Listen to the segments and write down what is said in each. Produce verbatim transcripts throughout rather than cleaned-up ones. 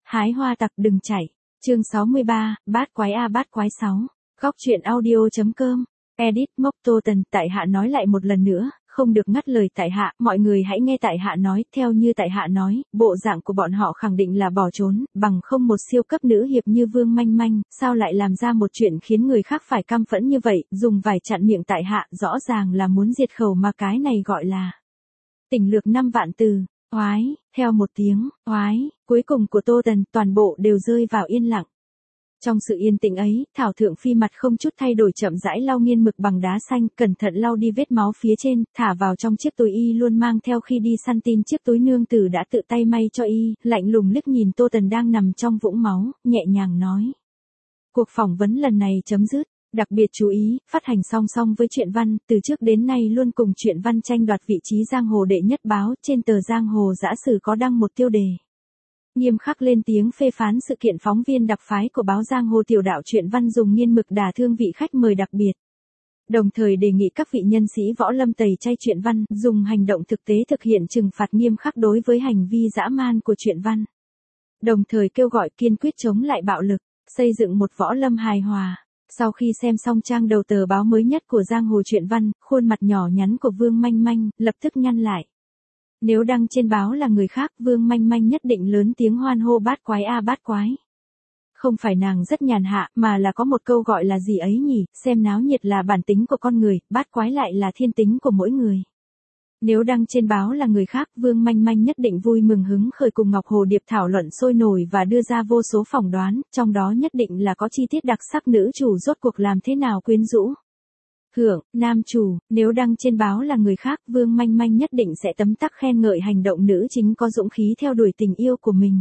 Hái hoa tặc đừng chạy. Chương sáu mươi ba, bát quái a bát quái sáu. Góc truyện audio.com. Edit Mốc Tô Tần. Tại hạ nói lại một lần nữa, không được ngắt lời tại hạ, mọi người hãy nghe tại hạ nói, theo như tại hạ nói, bộ dạng của bọn họ khẳng định là bỏ trốn, bằng không một siêu cấp nữ hiệp như Vương Manh Manh, sao lại làm ra một chuyện khiến người khác phải căm phẫn như vậy, dùng vài chặn miệng tại hạ, rõ ràng là muốn diệt khẩu mà cái này gọi là tỉnh lược năm vạn từ. Oái, theo một tiếng, oái, cuối cùng của Tô Tần, toàn bộ đều rơi vào yên lặng. Trong sự yên tĩnh ấy, Thảo Thượng Phi mặt không chút thay đổi chậm rãi lau nghiên mực bằng đá xanh, cẩn thận lau đi vết máu phía trên, thả vào trong chiếc túi y luôn mang theo khi đi săn tin. Chiếc túi nương tử đã tự tay may cho y, lạnh lùng liếc nhìn Tô Tần đang nằm trong vũng máu, nhẹ nhàng nói. Cuộc phỏng vấn lần này chấm dứt. Đặc biệt chú ý, phát hành song song với truyện văn, từ trước đến nay luôn cùng truyện văn tranh đoạt vị trí giang hồ đệ nhất báo. Trên tờ Giang Hồ Dã Sử có đăng một tiêu đề nghiêm khắc lên tiếng phê phán sự kiện phóng viên đặc phái của báo Giang Hồ tiểu đạo truyện văn dùng nghiên mực đả thương vị khách mời đặc biệt. Đồng thời đề nghị các vị nhân sĩ võ lâm tẩy chay truyện văn, dùng hành động thực tế thực hiện trừng phạt nghiêm khắc đối với hành vi dã man của truyện văn. Đồng thời kêu gọi kiên quyết chống lại bạo lực, xây dựng một võ lâm hài hòa. Sau khi xem xong trang đầu tờ báo mới nhất của Giang Hồ truyện văn, khuôn mặt nhỏ nhắn của Vương Manh Manh lập tức nhăn lại. Nếu đăng trên báo là người khác, Vương Manh Manh nhất định lớn tiếng hoan hô bát quái a bát quái. Không phải nàng rất nhàn hạ, mà là có một câu gọi là gì ấy nhỉ, xem náo nhiệt là bản tính của con người, bát quái lại là thiên tính của mỗi người. Nếu đăng trên báo là người khác, Vương Manh Manh nhất định vui mừng hứng khởi cùng Ngọc Hồ Điệp thảo luận sôi nổi và đưa ra vô số phỏng đoán, trong đó nhất định là có chi tiết đặc sắc nữ chủ rốt cuộc làm thế nào quyến rũ. Hưởng, nam chủ, nếu đăng trên báo là người khác, Vương Manh Manh nhất định sẽ tấm tắc khen ngợi hành động nữ chính có dũng khí theo đuổi tình yêu của mình.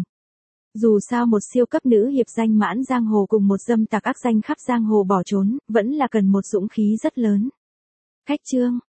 Dù sao một siêu cấp nữ hiệp danh mãn giang hồ cùng một dâm tặc ác danh khắp giang hồ bỏ trốn, vẫn là cần một dũng khí rất lớn. Khách chương,